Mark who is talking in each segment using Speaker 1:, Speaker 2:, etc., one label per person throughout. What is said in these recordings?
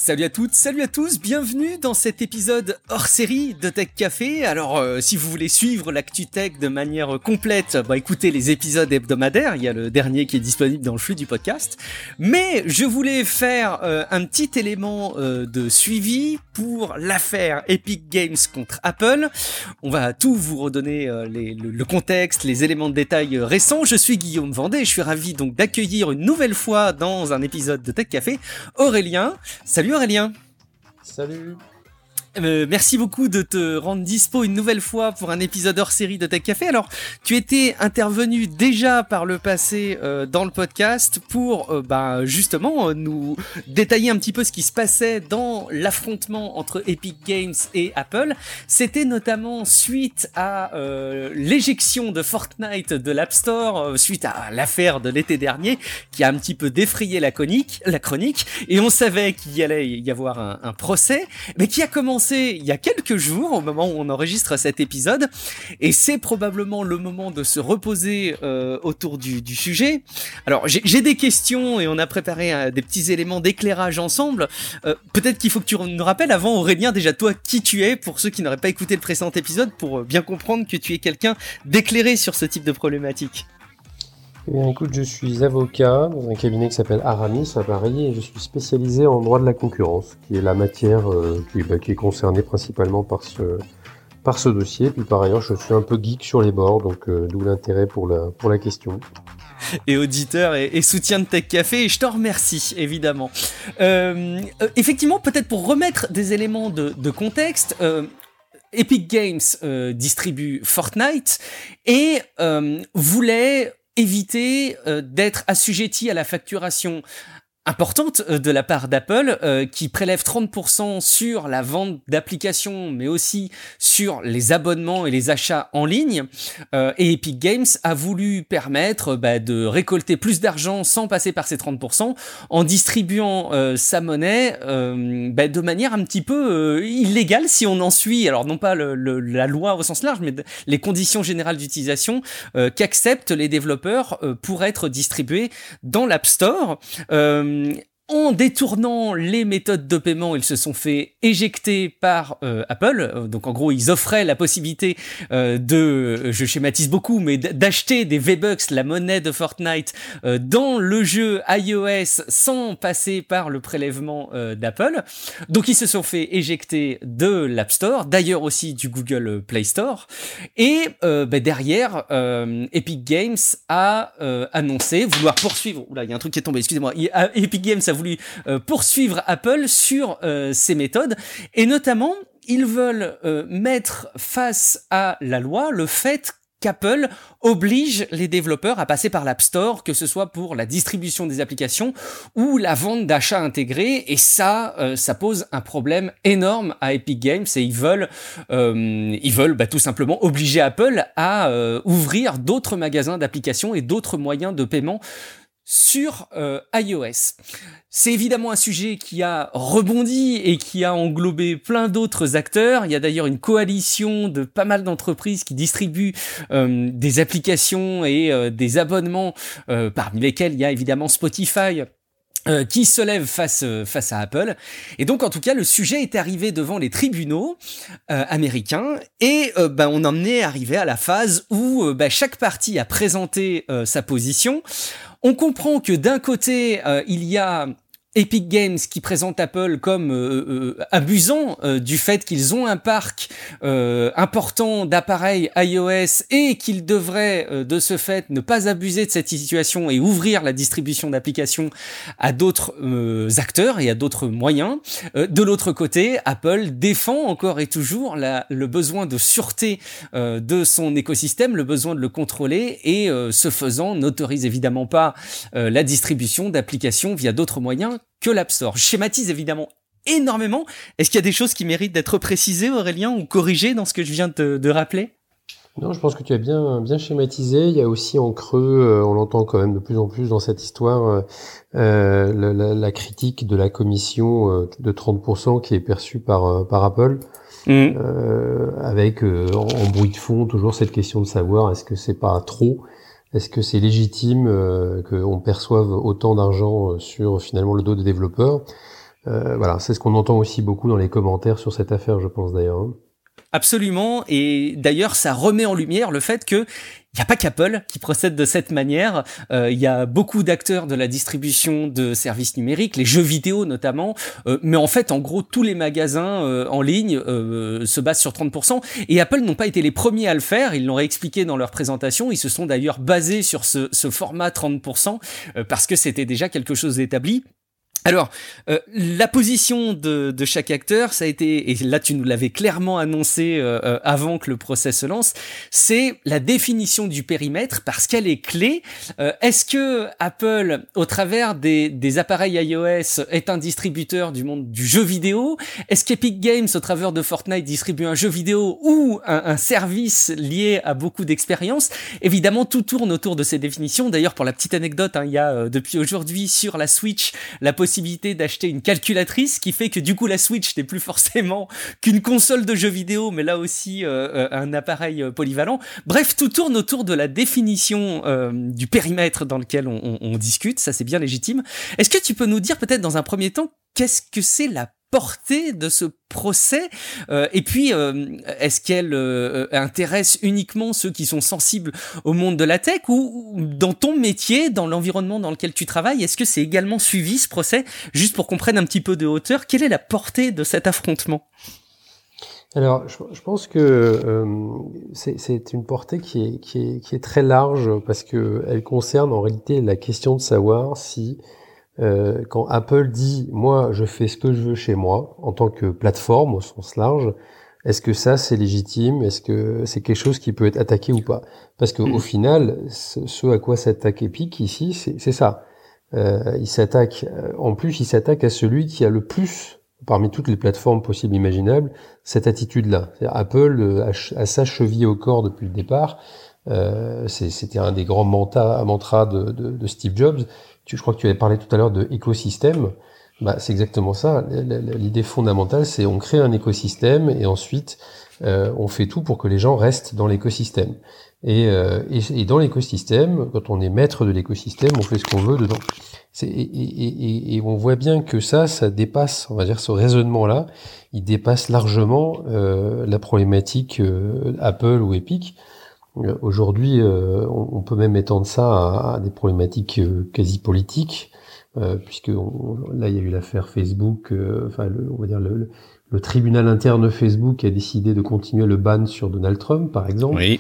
Speaker 1: Salut à toutes, salut à tous, bienvenue dans cet épisode hors série de Tech Café. Alors si vous voulez suivre l'actu tech de manière complète, écoutez les épisodes hebdomadaires, il y a le dernier qui est disponible dans le flux du podcast. Mais je voulais faire un petit élément de suivi pour l'affaire Epic Games contre Apple. On va tout vous redonner le contexte, les éléments de détail récents. Je suis Guillaume Vendée et je suis ravi donc d'accueillir une nouvelle fois dans un épisode de Tech Café Aurélien. Salut Aurélien.
Speaker 2: Salut.
Speaker 1: Merci beaucoup de te rendre dispo une nouvelle fois pour un épisode hors série de Tech Café. Alors, tu étais intervenu déjà par le passé dans le podcast pour justement nous détailler un petit peu ce qui se passait dans l'affrontement entre Epic Games et Apple. C'était notamment suite à l'éjection de Fortnite de l'App Store, suite à l'affaire de l'été dernier qui a un petit peu défrayé la chronique, et on savait qu'il y allait y avoir un procès, mais qui a commencé il y a quelques jours au moment où on enregistre cet épisode, et c'est probablement le moment de se reposer autour du sujet. Alors j'ai des questions et on a préparé des petits éléments d'éclairage ensemble. Peut-être qu'il faut que tu nous rappelles avant, Aurélien, déjà toi qui tu es, pour ceux qui n'auraient pas écouté le précédent épisode, pour bien comprendre que tu es quelqu'un d'éclairé sur ce type de problématique.
Speaker 2: Eh bien, écoute, je suis avocat dans un cabinet qui s'appelle Aramis à Paris et je suis spécialisé en droit de la concurrence, qui est la matière qui est concernée principalement par ce dossier. Puis par ailleurs, je suis un peu geek sur les bords, donc d'où l'intérêt pour la question.
Speaker 1: Et auditeur et soutien de Tech Café, et je t'en remercie évidemment. Effectivement, peut-être pour remettre des éléments de contexte, Epic Games distribue Fortnite et voulait éviter d'être assujetti à la facturation importante de la part d'Apple, qui prélève 30% sur la vente d'applications, mais aussi sur les abonnements et les achats en ligne. Et Epic Games a voulu permettre de récolter plus d'argent sans passer par ces 30%, en distribuant sa monnaie de manière un petit peu illégale, si on en suit, alors non pas la loi au sens large, mais les conditions générales d'utilisation qu'acceptent les développeurs pour être distribués dans l'App Store. En détournant les méthodes de paiement, ils se sont fait éjecter par Apple. Donc en gros, ils offraient la possibilité je schématise beaucoup, mais d'acheter des V-Bucks, la monnaie de Fortnite, dans le jeu iOS sans passer par le prélèvement d'Apple. Donc ils se sont fait éjecter de l'App Store, d'ailleurs aussi du Google Play Store. Et derrière, Epic Games a annoncé vouloir poursuivre... Oula, il y a un truc qui est tombé, excusez-moi. Epic Games a voulu poursuivre Apple sur ces méthodes, et notamment ils veulent mettre face à la loi le fait qu'Apple oblige les développeurs à passer par l'App Store, que ce soit pour la distribution des applications ou la vente d'achats intégrés, et ça pose un problème énorme à Epic Games, et ils veulent tout simplement obliger Apple à ouvrir d'autres magasins d'applications et d'autres moyens de paiement sur iOS. C'est évidemment un sujet qui a rebondi et qui a englobé plein d'autres acteurs. Il y a d'ailleurs une coalition de pas mal d'entreprises qui distribuent des applications et des abonnements, parmi lesquels il y a évidemment Spotify, qui se lève face à Apple. Et donc, en tout cas, le sujet est arrivé devant les tribunaux américains, et on en est arrivé à la phase où chaque partie a présenté sa position. On comprend que d'un côté, il y a Epic Games qui présente Apple comme abusant du fait qu'ils ont un parc important d'appareils iOS et qu'ils devraient de ce fait ne pas abuser de cette situation et ouvrir la distribution d'applications à d'autres acteurs et à d'autres moyens. De l'autre côté, Apple défend encore et toujours le besoin de sûreté de son écosystème, le besoin de le contrôler, et ce faisant n'autorise évidemment pas la distribution d'applications via d'autres moyens que l'App Store. Je schématise évidemment énormément. Est-ce qu'il y a des choses qui méritent d'être précisées, Aurélien, ou corrigées dans ce que je viens de rappeler ?
Speaker 2: Non, je pense que tu as bien schématisé. Il y a aussi en creux, on l'entend quand même de plus en plus dans cette histoire, la critique de la commission de 30% qui est perçue par Apple. Avec en bruit de fond toujours cette question de savoir est-ce que c'est pas trop. Est-ce que c'est légitime qu'on perçoive autant d'argent sur finalement le dos des développeurs ? Voilà, c'est ce qu'on entend aussi beaucoup dans les commentaires sur cette affaire, je pense d'ailleurs. Hein.
Speaker 1: Absolument, et d'ailleurs ça remet en lumière le fait que il n'y a pas qu'Apple qui procède de cette manière. Il y a beaucoup d'acteurs de la distribution de services numériques, les jeux vidéo notamment, mais en fait, en gros, tous les magasins en ligne se basent sur 30%. Et Apple n'ont pas été les premiers à le faire, ils l'ont expliqué dans leur présentation. Ils se sont d'ailleurs basés sur ce format 30% parce que c'était déjà quelque chose d'établi. Alors, la position de chaque acteur, ça a été, et là tu nous l'avais clairement annoncé avant que le procès se lance, c'est la définition du périmètre parce qu'elle est clé. Est-ce que Apple, au travers des appareils iOS, est un distributeur du monde du jeu vidéo? Est-ce qu'Epic Games, au travers de Fortnite, distribue un jeu vidéo ou un service lié à beaucoup d'expérience? Évidemment, tout tourne autour de ces définitions. D'ailleurs, pour la petite anecdote, il y a depuis aujourd'hui sur la Switch la possibilité d'acheter une calculatrice qui fait que du coup la Switch n'est plus forcément qu'une console de jeux vidéo mais là aussi un appareil polyvalent. Bref, tout tourne autour de la définition du périmètre dans lequel on discute, ça c'est bien légitime. Est-ce que tu peux nous dire peut-être dans un premier temps qu'est-ce que c'est la portée de ce procès et puis est-ce qu'elle intéresse uniquement ceux qui sont sensibles au monde de la tech ou dans ton métier, dans l'environnement dans lequel tu travailles, est-ce que c'est également suivi ce procès? Juste pour qu'on prenne un petit peu de hauteur, quelle est la portée de cet affrontement?
Speaker 2: Alors, je pense que c'est une portée qui est très large parce que elle concerne en réalité la question de savoir si quand Apple dit « moi, je fais ce que je veux chez moi » en tant que plateforme au sens large, est-ce que ça, c'est légitime? Est-ce que c'est quelque chose qui peut être attaqué ou pas? Parce que au final, ce à quoi s'attaque Epic ici, c'est ça. Il s'attaque, en plus, il s'attaque à celui qui a le plus, parmi toutes les plateformes possibles et imaginables, cette attitude-là. C'est-à-dire Apple a sa cheville au corps depuis le départ. C'était un des grands mantras de Steve Jobs. Je crois que tu avais parlé tout à l'heure de écosystème. Bah, c'est exactement ça. L'idée fondamentale, c'est on crée un écosystème et ensuite on fait tout pour que les gens restent dans l'écosystème. Et dans l'écosystème, quand on est maître de l'écosystème, on fait ce qu'on veut dedans. Et on voit bien que ça dépasse, on va dire, ce raisonnement-là, il dépasse largement la problématique Apple ou Epic. Aujourd'hui, on peut même étendre ça à des problématiques quasi politiques, puisque là, il y a eu l'affaire Facebook. On va dire le tribunal interne de Facebook a décidé de continuer le ban sur Donald Trump, par exemple.
Speaker 1: Oui.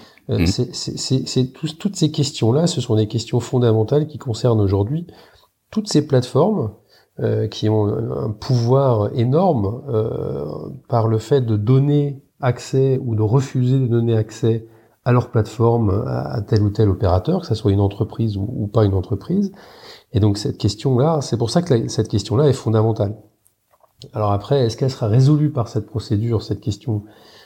Speaker 2: Toutes ces questions-là, ce sont des questions fondamentales qui concernent aujourd'hui toutes ces plateformes qui ont un pouvoir énorme par le fait de donner accès ou de refuser de donner accès à leur plateforme, à tel ou tel opérateur, que ça soit une entreprise ou pas une entreprise. Et donc cette question-là, c'est pour ça que cette question-là est fondamentale. Alors après, est-ce qu'elle sera résolue par cette procédure, cette question?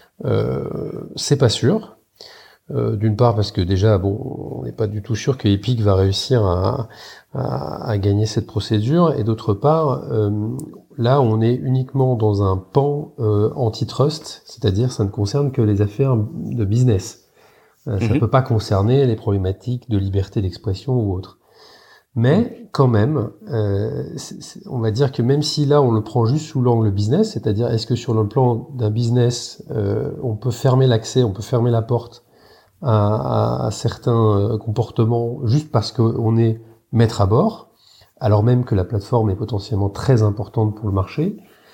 Speaker 2: C'est pas sûr. D'une part parce que déjà, on n'est pas du tout sûr que Epic va réussir à gagner cette procédure, et d'autre part, là on est uniquement dans un pan antitrust, c'est-à-dire ça ne concerne que les affaires de business. Ça ne peut pas concerner les problématiques de liberté d'expression ou autre. Mais quand même, on va dire que même si là on le prend juste sous l'angle business, c'est-à-dire est-ce que sur le plan d'un business, on peut fermer l'accès, on peut fermer la porte à certains comportements juste parce qu'on est maître à bord, alors même que la plateforme est potentiellement très importante pour le marché.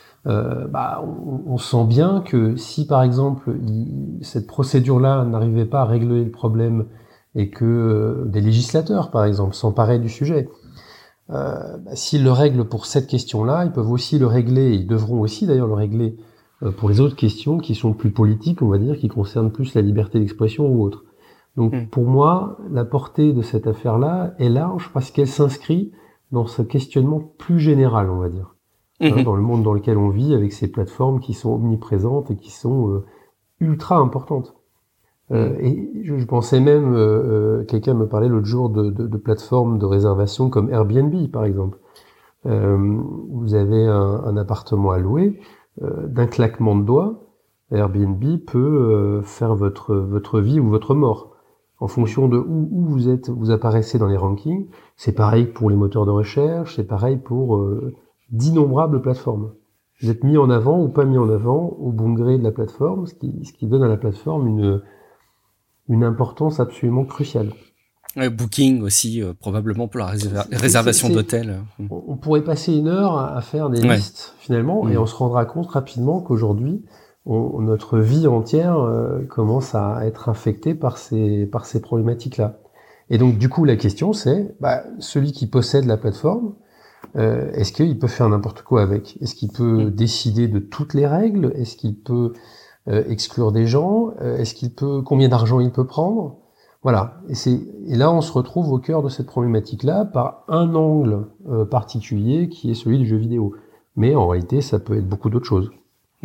Speaker 2: On sent bien que si par exemple cette procédure-là n'arrivait pas à régler le problème et que des législateurs par exemple s'emparaient du sujet, s'ils le règlent pour cette question-là, ils peuvent aussi le régler, et ils devront aussi d'ailleurs le régler pour les autres questions qui sont plus politiques, on va dire, qui concernent plus la liberté d'expression ou autre. Donc pour moi, la portée de cette affaire-là est large parce qu'elle s'inscrit dans ce questionnement plus général, on va dire. Dans le monde dans lequel on vit, avec ces plateformes qui sont omniprésentes et qui sont ultra importantes. Et je pensais même, quelqu'un me parlait l'autre jour de plateformes de réservation comme Airbnb, par exemple. Vous avez un appartement à louer, d'un claquement de doigts, Airbnb peut faire votre vie ou votre mort. En fonction de où vous êtes, vous apparaissez dans les rankings. C'est pareil pour les moteurs de recherche, c'est pareil pour d'innombrables plateformes. Vous êtes mis en avant ou pas mis en avant au bon gré de la plateforme, ce qui donne à la plateforme une importance absolument cruciale.
Speaker 1: Booking aussi, probablement pour la réservation d'hôtel.
Speaker 2: On pourrait passer une heure à faire des listes, finalement, et on se rendra compte rapidement qu'aujourd'hui, notre vie entière commence à être infectée par ces problématiques-là. Et donc, du coup, la question, c'est, celui qui possède la plateforme, est-ce qu'il peut faire n'importe quoi avec? Est-ce qu'il peut décider de toutes les règles? Est-ce qu'il peut exclure des gens? Combien d'argent il peut prendre? Voilà. Et là, on se retrouve au cœur de cette problématique-là par un angle particulier qui est celui du jeu vidéo. Mais en réalité, ça peut être beaucoup d'autres choses.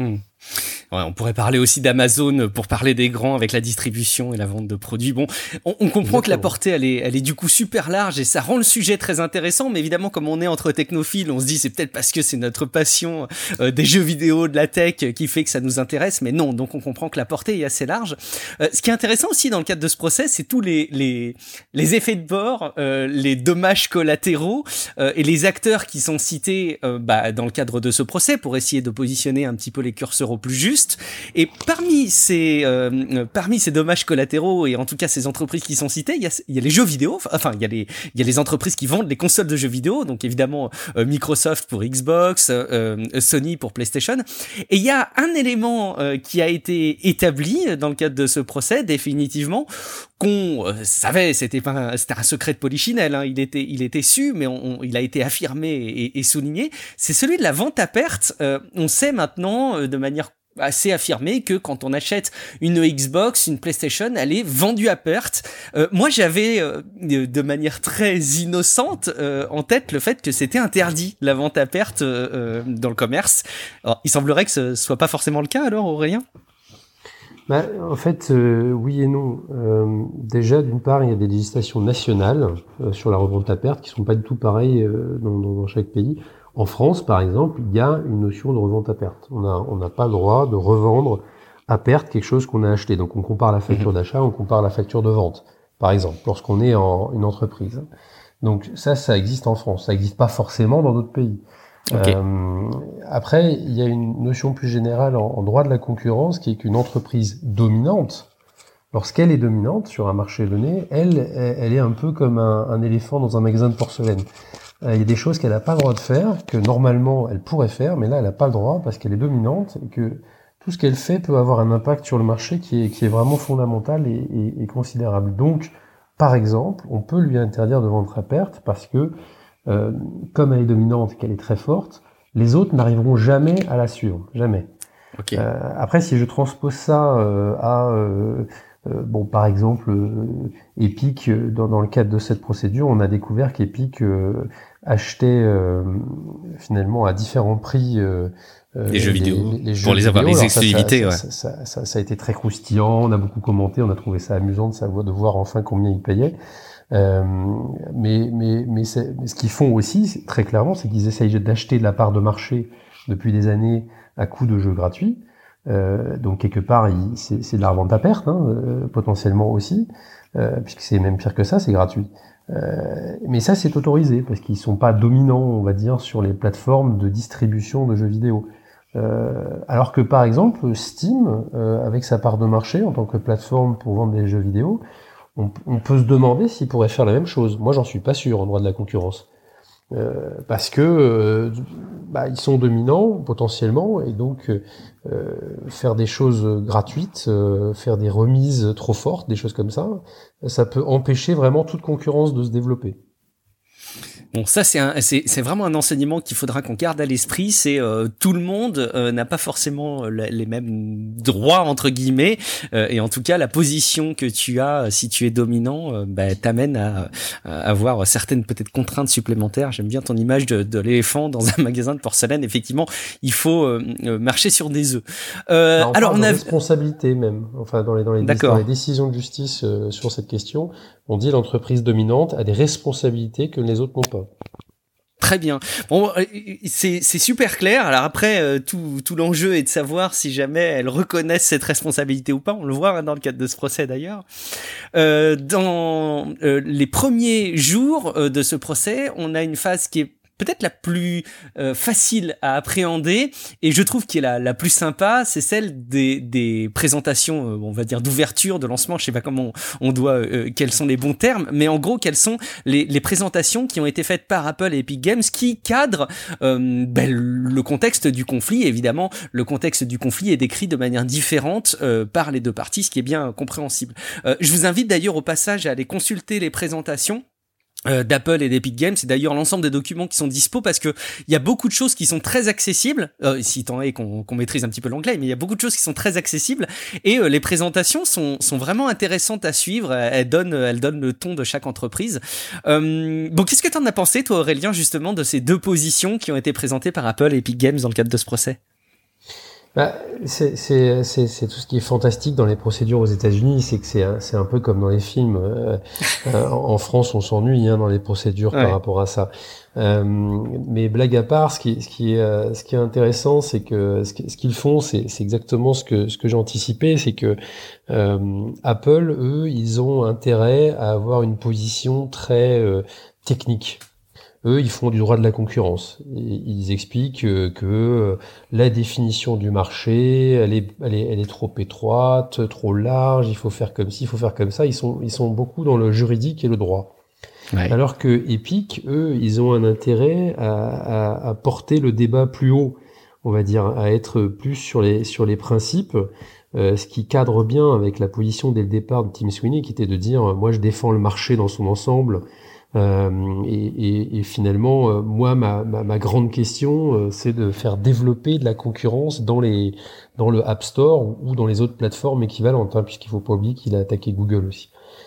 Speaker 1: Ouais, on pourrait parler aussi d'Amazon pour parler des grands avec la distribution et la vente de produits. Bon, on comprend Exactement. Que la portée, elle est du coup super large et ça rend le sujet très intéressant. Mais évidemment, comme on est entre technophiles, on se dit c'est peut-être parce que c'est notre passion des jeux vidéo, de la tech qui fait que ça nous intéresse. Mais non, donc on comprend que la portée est assez large. Ce qui est intéressant aussi dans le cadre de ce procès, c'est tous les effets de bord, les dommages collatéraux et les acteurs qui sont cités dans le cadre de ce procès pour essayer de positionner un petit peu les curseurs au plus juste. Et parmi ces dommages collatéraux et en tout cas ces entreprises qui sont citées, il y a les jeux vidéo, enfin il y a les entreprises qui vendent les consoles de jeux vidéo, donc évidemment Microsoft pour Xbox, Sony pour PlayStation. Et il y a un élément qui a été établi dans le cadre de ce procès définitivement qu'on savait, c'était un secret de polichinelle, hein, il était su, mais il a été affirmé et souligné. C'est celui de la vente à perte. On sait maintenant de manière assez affirmé que quand on achète une Xbox, une PlayStation, elle est vendue à perte. Moi, j'avais de manière très innocente en tête le fait que c'était interdit la vente à perte dans le commerce. Alors, il semblerait que ce soit pas forcément le cas alors, Aurélien ?
Speaker 2: En fait, oui et non. Déjà, d'une part, il y a des législations nationales sur la revente à perte qui sont pas du tout pareilles dans chaque pays. En France, par exemple, il y a une notion de revente à perte. On n'a pas le droit de revendre à perte quelque chose qu'on a acheté. Donc, on compare la facture d'achat, on compare la facture de vente, par exemple, lorsqu'on est en une entreprise. Donc, ça existe en France. Ça n'existe pas forcément dans d'autres pays. Okay. Après, il y a une notion plus générale en droit de la concurrence qui est qu'une entreprise dominante, lorsqu'elle est dominante sur un marché donné, elle est un peu comme un éléphant dans un magasin de porcelaine. Il y a des choses qu'elle n'a pas le droit de faire, que normalement elle pourrait faire, mais là elle n'a pas le droit parce qu'elle est dominante et que tout ce qu'elle fait peut avoir un impact sur le marché qui est vraiment fondamental et considérable. Donc, par exemple, on peut lui interdire de vendre à perte parce que, comme elle est dominante et qu'elle est très forte, les autres n'arriveront jamais à la suivre, jamais.
Speaker 1: Okay.
Speaker 2: Après, si je transpose ça par exemple, Epic, dans le cadre de cette procédure, on a découvert qu'Epic achetait finalement à différents prix
Speaker 1: les jeux vidéo
Speaker 2: les jeux
Speaker 1: pour les avoir, les exclusivités.
Speaker 2: Ça a été très croustillant, on a beaucoup commenté, on a trouvé ça amusant de voir enfin combien ils payaient. Mais ce qu'ils font aussi, très clairement, c'est qu'ils essayent d'acheter de la part de marché depuis des années à coût de jeux gratuits. Donc quelque part, c'est de la revente à perte, potentiellement aussi, puisque c'est même pire que ça, c'est gratuit. Mais ça, c'est autorisé, parce qu'ils sont pas dominants, on va dire, sur les plateformes de distribution de jeux vidéo. Alors que par exemple, Steam, avec sa part de marché en tant que plateforme pour vendre des jeux vidéo, on peut se demander s'il pourrait faire la même chose. Moi, j'en suis pas sûr en droit de la concurrence. Parce que ils sont dominants potentiellement et donc faire des choses gratuites, faire des remises trop fortes, des choses comme ça peut empêcher vraiment toute concurrence de se développer.
Speaker 1: Bon, ça c'est vraiment un enseignement qu'il faudra qu'on garde à l'esprit. C'est tout le monde n'a pas forcément les mêmes droits entre guillemets, et en tout cas la position que tu as si tu es dominant, t'amène à avoir certaines peut-être contraintes supplémentaires. J'aime bien ton image de l'éléphant dans un magasin de porcelaine. Effectivement, il faut marcher sur des œufs.
Speaker 2: Alors on a responsabilité même. Enfin dans les décisions de justice sur cette question, on dit l'entreprise dominante a des responsabilités que les autres n'ont pas.
Speaker 1: Très bien. Bon, c'est super clair. Alors après, tout l'enjeu est de savoir si jamais elles reconnaissent cette responsabilité ou pas. On le voit dans le cadre de ce procès d'ailleurs. Dans les premiers jours de ce procès, on a une phase qui est peut-être la plus facile à appréhender, et je trouve qu'elle est la plus sympa, c'est celle des présentations, on va dire d'ouverture, de lancement, je sais pas comment on doit, quels sont les bons termes, mais en gros, quelles sont les présentations qui ont été faites par Apple et Epic Games qui cadrent le contexte du conflit. Évidemment, le contexte du conflit est décrit de manière différente par les deux parties, ce qui est bien compréhensible. Je vous invite d'ailleurs au passage à aller consulter les présentations d'Apple et d'Epic Games, c'est d'ailleurs l'ensemble des documents qui sont dispo, parce que il y a beaucoup de choses qui sont très accessibles, si tant est qu'on maîtrise un petit peu l'anglais, mais il y a beaucoup de choses qui sont très accessibles, et les présentations sont vraiment intéressantes à suivre. Elles donnent le ton de chaque entreprise. Bon, qu'est-ce que t'en as pensé, toi, Aurélien, justement, de ces deux positions qui ont été présentées par Apple et Epic Games dans le cadre de ce procès?
Speaker 2: Bah, c'est tout ce qui est fantastique dans les procédures aux États-Unis, c'est que c'est un peu comme dans les films. En France, on s'ennuie dans les procédures par rapport à ça. Mais blague à part, ce qui est intéressant, c'est que ce qu'ils font, c'est exactement ce que j'ai anticipé, c'est que Apple, eux, ils ont intérêt à avoir une position très technique. Eux, ils font du droit de la concurrence. Ils expliquent que la définition du marché, elle est trop étroite, trop large. Il faut faire comme ci, il faut faire comme ça. Ils sont beaucoup dans le juridique et le droit. Ouais. Alors que Epic, eux, ils ont un intérêt à porter le débat plus haut, on va dire, à être plus sur les principes. Ce qui cadre bien avec la position dès le départ de Tim Sweeney, qui était de dire, moi, je défends le marché dans son ensemble. Et finalement, moi, ma grande question, c'est de faire développer de la concurrence dans le App Store ou dans les autres plateformes équivalentes, puisqu'il faut pas oublier qu'il a attaqué Google aussi.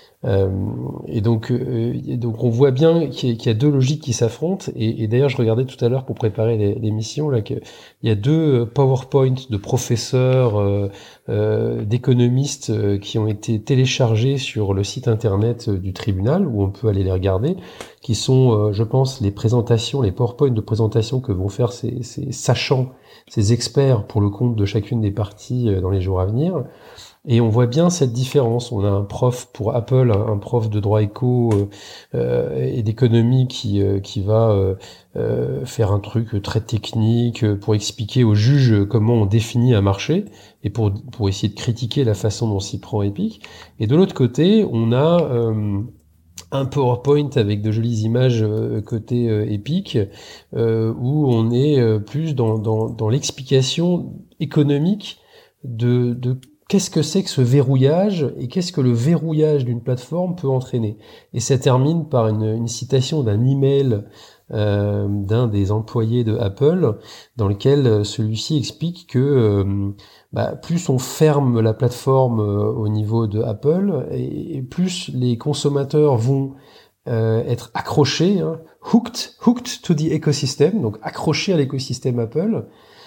Speaker 2: Et donc on voit bien qu'il y a deux logiques qui s'affrontent. Et d'ailleurs, je regardais tout à l'heure pour préparer l'émission là qu'il y a deux PowerPoint de professeurs d'économistes qui ont été téléchargés sur le site internet du tribunal, où on peut aller les regarder, qui sont, je pense, les PowerPoint de présentation que vont faire ces sachants, ces experts pour le compte de chacune des parties dans les jours à venir. Et on voit bien cette différence. On a un prof pour Apple, un prof de droit éco et d'économie qui va faire un truc très technique pour expliquer aux juges comment on définit un marché et pour essayer de critiquer la façon dont s'y prend Epic. Et de l'autre côté, on a un PowerPoint avec de jolies images côté Epic où on est plus dans l'explication économique de qu'est-ce que c'est que ce verrouillage et qu'est-ce que le verrouillage d'une plateforme peut entraîner. Et ça termine par une citation d'un email d'un des employés de Apple, dans lequel celui-ci explique que plus on ferme la plateforme au niveau de Apple, et plus les consommateurs vont être accrochés, hooked to the ecosystem, donc accrochés à l'écosystème Apple.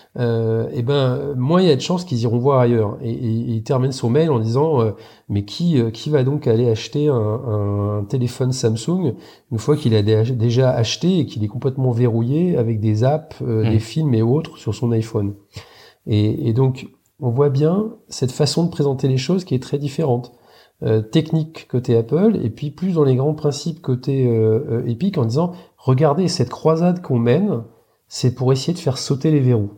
Speaker 2: Moins il y a de chances qu'ils iront voir ailleurs. Et il termine son mail en disant mais qui va donc aller acheter un téléphone Samsung une fois qu'il a déjà acheté et qu'il est complètement verrouillé avec des apps, des films et autres sur son iPhone. Et donc on voit bien cette façon de présenter les choses qui est très différente. Technique côté Apple, et puis plus dans les grands principes côté Epic, en disant regardez, cette croisade qu'on mène, c'est pour essayer de faire sauter les verrous.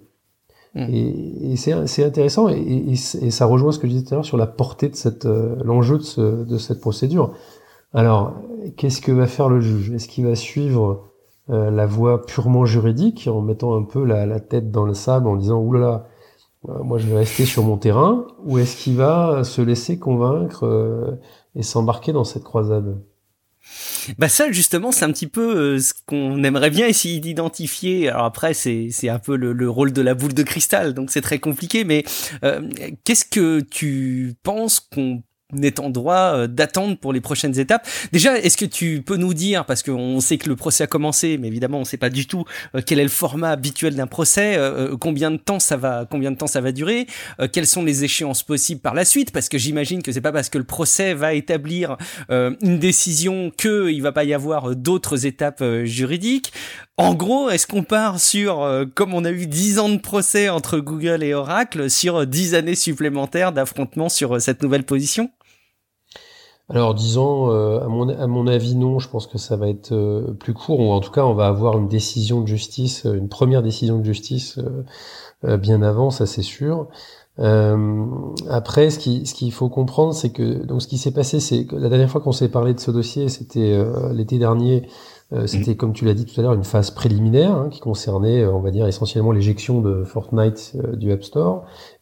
Speaker 2: Et c'est intéressant, et ça rejoint ce que je disais tout à l'heure sur la portée de l'enjeu de cette procédure. Alors, qu'est-ce que va faire le juge? Est-ce qu'il va suivre la voie purement juridique, en mettant un peu la tête dans le sable, en disant oulala, moi je vais rester sur mon terrain, ou est-ce qu'il va se laisser convaincre et s'embarquer dans cette croisade?
Speaker 1: Bah ça justement c'est un petit peu ce qu'on aimerait bien essayer d'identifier. Alors après c'est un peu le rôle de la boule de cristal, donc c'est très compliqué, mais qu'est-ce que tu penses qu'on est en droit d'attendre pour les prochaines étapes? Déjà, est-ce que tu peux nous dire, parce qu'on sait que le procès a commencé, mais évidemment on sait pas du tout quel est le format habituel d'un procès, combien de temps ça va durer, quelles sont les échéances possibles par la suite, parce que j'imagine que c'est pas parce que le procès va établir une décision que il va pas y avoir d'autres étapes juridiques. En gros, est-ce qu'on part sur, comme on a eu 10 ans de procès entre Google et Oracle, sur 10 années supplémentaires d'affrontement sur cette nouvelle position?
Speaker 2: Alors, disons, à mon avis, non. Je pense que ça va être plus court. Ou en tout cas, on va avoir une décision de justice, une première décision de justice bien avant, ça c'est sûr. Après, ce qu'il faut comprendre, c'est que donc ce qui s'est passé, c'est que la dernière fois qu'on s'est parlé de ce dossier, c'était l'été dernier. C'était, comme tu l'as dit tout à l'heure, une phase préliminaire qui concernait, on va dire, essentiellement l'éjection de Fortnite du App Store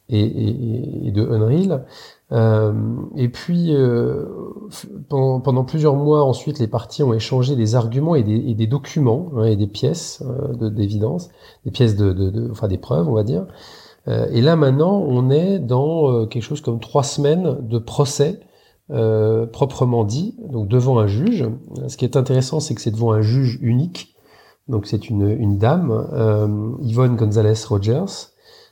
Speaker 2: et de Unreal. Et puis, pendant plusieurs mois ensuite, les parties ont échangé des arguments et des documents et des pièces d'évidence, des pièces enfin des preuves, on va dire. Et là maintenant, on est dans quelque chose comme 3 semaines de procès proprement dit, donc devant un juge. Ce qui est intéressant, c'est que c'est devant un juge unique. Donc c'est une dame, Yvonne Gonzalez-Rogers,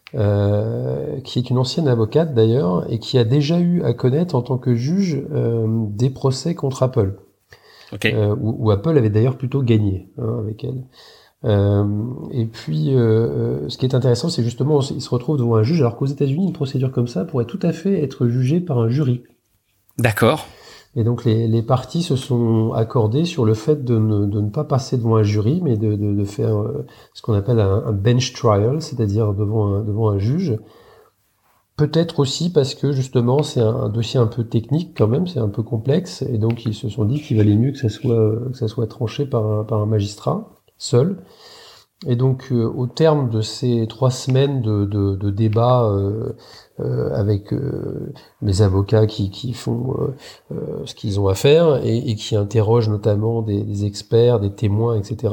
Speaker 2: qui est une ancienne avocate d'ailleurs, et qui a déjà eu à connaître en tant que juge des procès contre Apple.
Speaker 1: Okay.
Speaker 2: Où Apple avait d'ailleurs plutôt gagné avec elle. Et puis, ce qui est intéressant, c'est justement, il se retrouve devant un juge, alors qu'aux États-Unis, une procédure comme ça pourrait tout à fait être jugée par un jury.
Speaker 1: D'accord.
Speaker 2: Et donc les parties se sont accordées sur le fait de ne pas passer devant un jury, mais de faire ce qu'on appelle un bench trial, c'est-à-dire devant un juge. Peut-être aussi parce que justement c'est un dossier un peu technique quand même, c'est un peu complexe, et donc ils se sont dit qu'il valait mieux que ça soit tranché par un magistrat seul. Et donc au terme de ces 3 semaines de débat avec les avocats qui font ce qu'ils ont à faire et qui interrogent notamment des experts, des témoins, etc.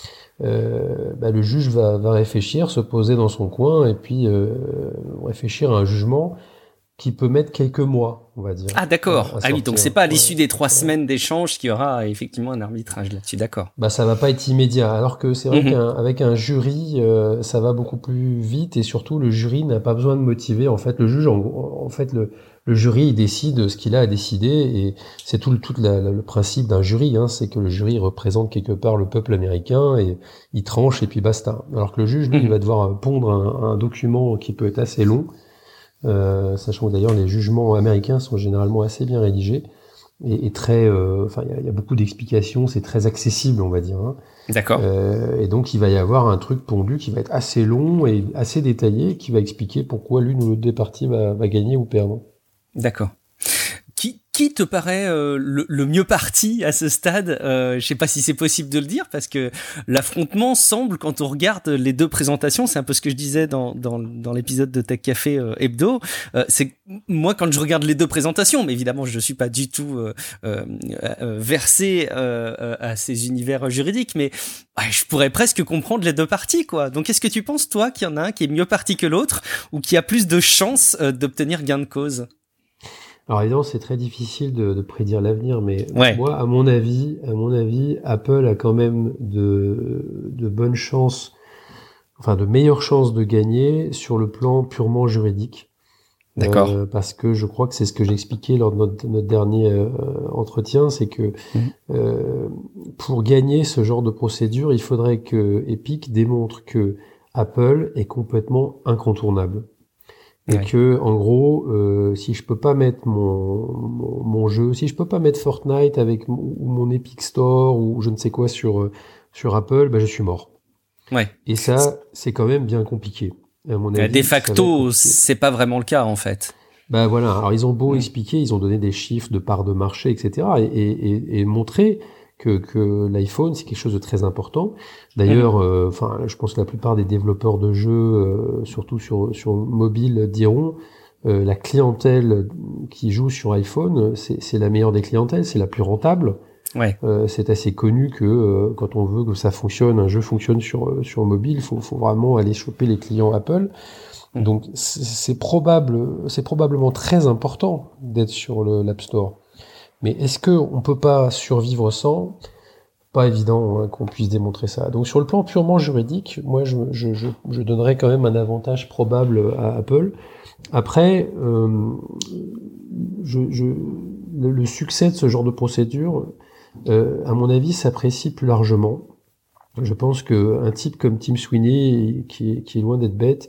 Speaker 2: Le juge va réfléchir, se poser dans son coin et puis réfléchir à un jugement qui peut mettre quelques mois, on va dire.
Speaker 1: Ah d'accord. Ah oui, donc c'est pas à l'issue des 3 semaines d'échange qu'il y aura effectivement un arbitrage là-dessus, d'accord.
Speaker 2: Ça va pas être immédiat, alors que c'est vrai qu'avec un jury, ça va beaucoup plus vite et surtout le jury n'a pas besoin de motiver. En fait, le juge, en fait, le jury il décide ce qu'il a à décider et c'est tout le principe d'un jury, c'est que le jury représente quelque part le peuple américain et il tranche et puis basta. Alors que le juge, lui, il va devoir pondre un document qui peut être assez long. Sachant que d'ailleurs les jugements américains sont généralement assez bien rédigés et très, il y a beaucoup d'explications, c'est très accessible, on va dire.
Speaker 1: D'accord.
Speaker 2: Et donc il va y avoir un truc pondu qui va être assez long et assez détaillé, qui va expliquer pourquoi l'une ou l'autre des parties va gagner ou perdre.
Speaker 1: D'accord. Qui te paraît le mieux parti à ce stade? Je sais pas si c'est possible de le dire parce que l'affrontement semble, quand on regarde les deux présentations, c'est un peu ce que je disais dans l'épisode de Tech Café Hebdo, c'est que moi quand je regarde les deux présentations, mais évidemment je suis pas du tout versé à ces univers juridiques, mais je pourrais presque comprendre les deux parties, quoi. Donc est-ce que tu penses, toi, qu'il y en a un qui est mieux parti que l'autre ou qui a plus de chances d'obtenir gain de cause?
Speaker 2: Alors évidemment, c'est très difficile de prédire l'avenir, mais moi, à mon avis, Apple a quand même de bonnes chances, enfin de meilleures chances de gagner sur le plan purement juridique.
Speaker 1: D'accord.
Speaker 2: Parce que je crois que c'est ce que j'expliquais lors de notre dernier entretien, c'est que pour gagner ce genre de procédure, il faudrait que Epic démontre que Apple est complètement incontournable. Et que, en gros, si je peux pas mettre mon jeu, si je peux pas mettre Fortnite avec mon Epic Store ou je ne sais quoi sur Apple, je suis mort.
Speaker 1: Ouais.
Speaker 2: Et ça, c'est quand même bien compliqué. À mon avis,
Speaker 1: de facto, c'est pas vraiment le cas, en fait.
Speaker 2: Voilà. Alors, ils ont beau expliquer, ils ont donné des chiffres de part de marché, etc. et montrer que l'iPhone, c'est quelque chose de très important. D'ailleurs, je pense que la plupart des développeurs de jeux, surtout sur mobile, diront la clientèle qui joue sur iPhone, c'est la meilleure des clientèles, c'est la plus rentable.
Speaker 1: Ouais.
Speaker 2: C'est assez connu que quand on veut que ça fonctionne, un jeu fonctionne sur mobile, faut vraiment aller choper les clients Apple. Donc c'est probablement très important d'être sur l'App Store. Mais est-ce qu'on peut pas survivre sans? Pas évident qu'on puisse démontrer ça. Donc sur le plan purement juridique, moi je donnerais quand même un avantage probable à Apple. Après, le succès de ce genre de procédure, à mon avis, s'apprécie plus largement. Je pense qu'un type comme Tim Sweeney, qui est loin d'être bête,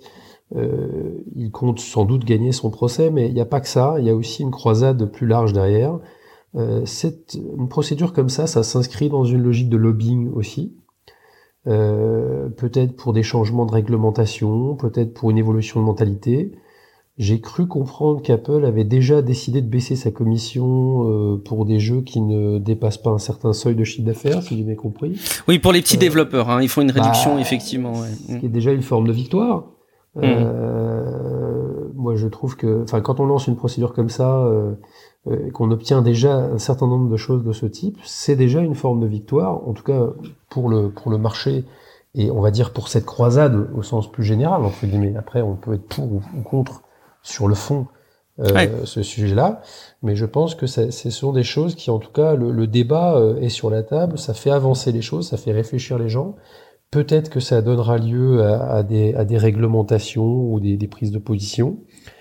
Speaker 2: il compte sans doute gagner son procès, mais il n'y a pas que ça. Il y a aussi une croisade plus large derrière. Une procédure comme ça s'inscrit dans une logique de lobbying aussi. Peut-être pour des changements de réglementation, peut-être pour une évolution de mentalité. J'ai cru comprendre qu'Apple avait déjà décidé de baisser sa commission pour des jeux qui ne dépassent pas un certain seuil de chiffre d'affaires, si j'ai bien compris.
Speaker 1: Oui, pour les petits développeurs, hein, ils font une réduction, effectivement. Ouais.
Speaker 2: Ce qui est déjà une forme de victoire. Moi, je trouve que, quand on lance une procédure comme ça, qu'on obtient déjà un certain nombre de choses de ce type, c'est déjà une forme de victoire, en tout cas pour le marché, et on va dire pour cette croisade au sens plus général, entre guillemets. Après, on peut être pour ou contre sur le fond ce sujet-là, mais je pense que ce sont des choses qui, en tout cas, le débat est sur la table, ça fait avancer les choses, ça fait réfléchir les gens. Peut-être que ça donnera lieu à des réglementations ou des prises de position.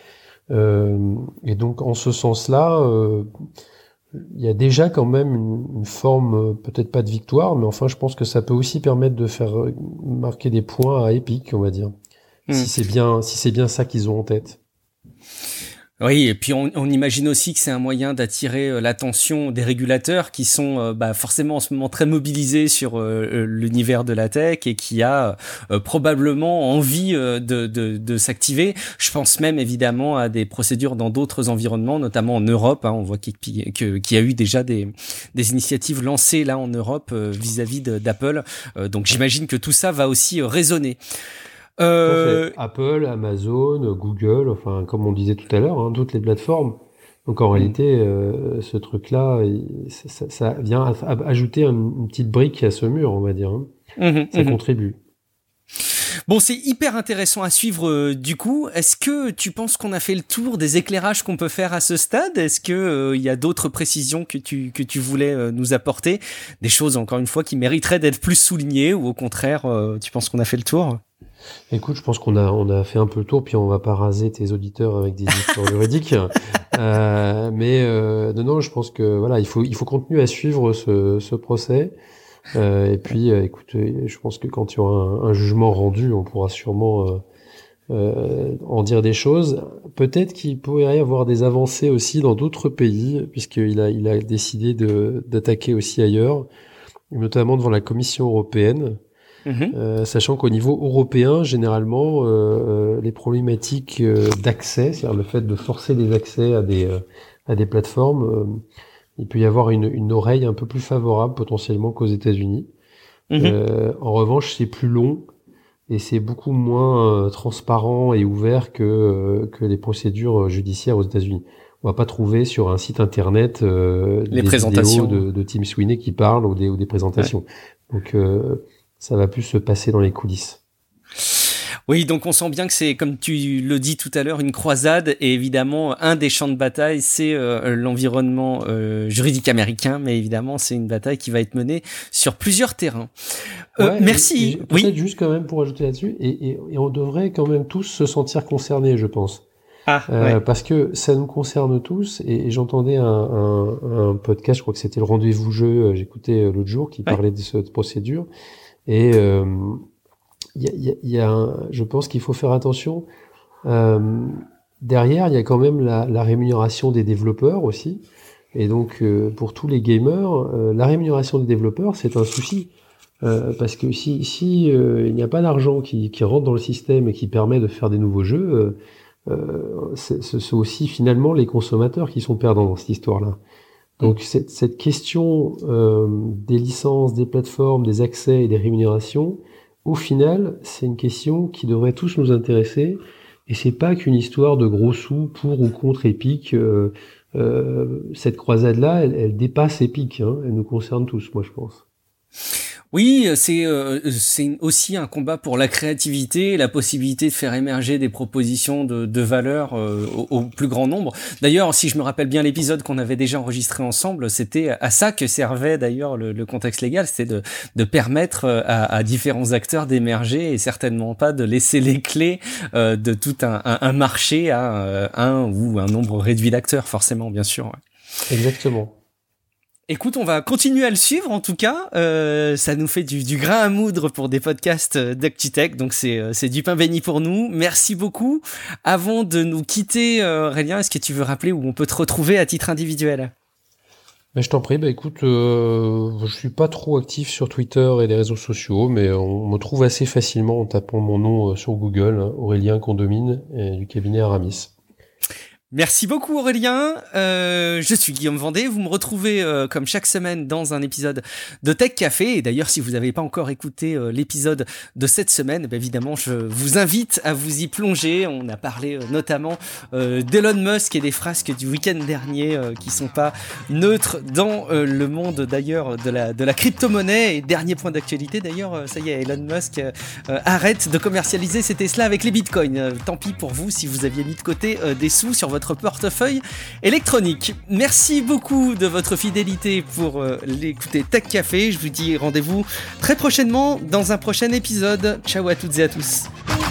Speaker 2: Et donc, en ce sens-là, il y a déjà quand même une forme, peut-être pas de victoire, mais enfin, je pense que ça peut aussi permettre de faire marquer des points à Epic, on va dire. Si c'est bien ça qu'ils ont en tête.
Speaker 1: Oui, et puis on imagine aussi que c'est un moyen d'attirer l'attention des régulateurs qui sont forcément en ce moment très mobilisés sur l'univers de la tech et qui a probablement envie de s'activer. Je pense même évidemment à des procédures dans d'autres environnements, notamment en Europe. On voit qu'il y a eu déjà des initiatives lancées là en Europe vis-à-vis d'Apple. Donc j'imagine que tout ça va aussi résonner.
Speaker 2: Apple, Amazon, Google, enfin comme on disait tout à l'heure, toutes les plateformes. Donc en réalité, ce truc-là, ça vient ajouter une petite brique à ce mur, on va dire. Ça contribue.
Speaker 1: Bon, c'est hyper intéressant à suivre du coup. Est-ce que tu penses qu'on a fait le tour des éclairages qu'on peut faire à ce stade ? Est-ce que y a d'autres précisions que tu voulais nous apporter ? Des choses, encore une fois, qui mériteraient d'être plus soulignées ou au contraire, tu penses qu'on a fait le tour ?
Speaker 2: Écoute, je pense qu'on a fait un peu le tour, puis on va pas raser tes auditeurs avec des histoires juridiques. Non, je pense que voilà, il faut continuer à suivre ce procès. Et puis, écoute, je pense que quand il y aura un jugement rendu, on pourra sûrement en dire des choses. Peut-être qu'il pourrait y avoir des avancées aussi dans d'autres pays, puisqu'il a décidé d'attaquer aussi ailleurs, notamment devant la Commission européenne. Sachant qu'au niveau européen, généralement, les problématiques d'accès, c'est-à-dire le fait de forcer des accès à des plateformes, il peut y avoir une oreille un peu plus favorable potentiellement qu'aux États-Unis. En revanche, c'est plus long et c'est beaucoup moins transparent et ouvert que les procédures judiciaires aux États-Unis. On va pas trouver sur un site internet des
Speaker 1: présentations
Speaker 2: vidéos de Tim Sweeney qui parlent ou des présentations. Donc ça va plus se passer dans les coulisses.
Speaker 1: Oui, donc on sent bien que c'est, comme tu le dis tout à l'heure, une croisade, et évidemment, un des champs de bataille, c'est l'environnement juridique américain, mais évidemment, c'est une bataille qui va être menée sur plusieurs terrains. Merci.
Speaker 2: Peut-être juste quand même pour ajouter là-dessus, et on devrait quand même tous se sentir concernés, je pense. Parce que ça nous concerne tous, et j'entendais un podcast, je crois que c'était le Rendez-vous Jeu, j'écoutais l'autre jour, qui parlait de cette procédure. Et je pense qu'il faut faire attention. Derrière, il y a quand même la rémunération des développeurs aussi. Et donc, pour tous les gamers, la rémunération des développeurs, c'est un souci. Parce que si il n'y a pas d'argent qui rentre dans le système et qui permet de faire des nouveaux jeux, ce sont aussi finalement les consommateurs qui sont perdants dans cette histoire-là. Donc cette question des licences, des plateformes, des accès et des rémunérations, au final, c'est une question qui devrait tous nous intéresser. Et c'est pas qu'une histoire de gros sous pour ou contre Epic. Cette croisade-là, elle dépasse Epic. Elle nous concerne tous, moi je pense.
Speaker 1: Oui, c'est aussi un combat pour la créativité, la possibilité de faire émerger des propositions de valeur au plus grand nombre. D'ailleurs, si je me rappelle bien l'épisode qu'on avait déjà enregistré ensemble, c'était à ça que servait d'ailleurs le contexte légal, c'était de permettre à différents acteurs d'émerger et certainement pas de laisser les clés de tout un marché à un ou un nombre réduit d'acteurs, forcément, bien sûr. Ouais.
Speaker 2: Exactement.
Speaker 1: Écoute, on va continuer à le suivre en tout cas. Ça nous fait du grain à moudre pour des podcasts d'ActuTech, donc c'est du pain béni pour nous. Merci beaucoup. Avant de nous quitter, Aurélien, est-ce que tu veux rappeler où on peut te retrouver à titre individuel ?
Speaker 2: Je t'en prie, écoute, je suis pas trop actif sur Twitter et les réseaux sociaux, mais on me trouve assez facilement en tapant mon nom sur Google, hein, Aurélien Condomine, du cabinet Aramis.
Speaker 1: Merci beaucoup Aurélien, je suis Guillaume Vendée, vous me retrouvez comme chaque semaine dans un épisode de Tech Café, et d'ailleurs si vous n'avez pas encore écouté l'épisode de cette semaine, évidemment je vous invite à vous y plonger. On a parlé notamment d'Elon Musk et des frasques du week-end dernier qui sont pas neutres dans le monde d'ailleurs de la crypto-monnaie. Et dernier point d'actualité d'ailleurs, ça y est, Elon Musk arrête de commercialiser ses Tesla avec les bitcoins. Tant pis pour vous si vous aviez mis de côté des sous sur votre portefeuille électronique. Merci beaucoup de votre fidélité pour l'écouter Tech Café. Je vous dis rendez-vous très prochainement dans un prochain épisode. Ciao à toutes et à tous.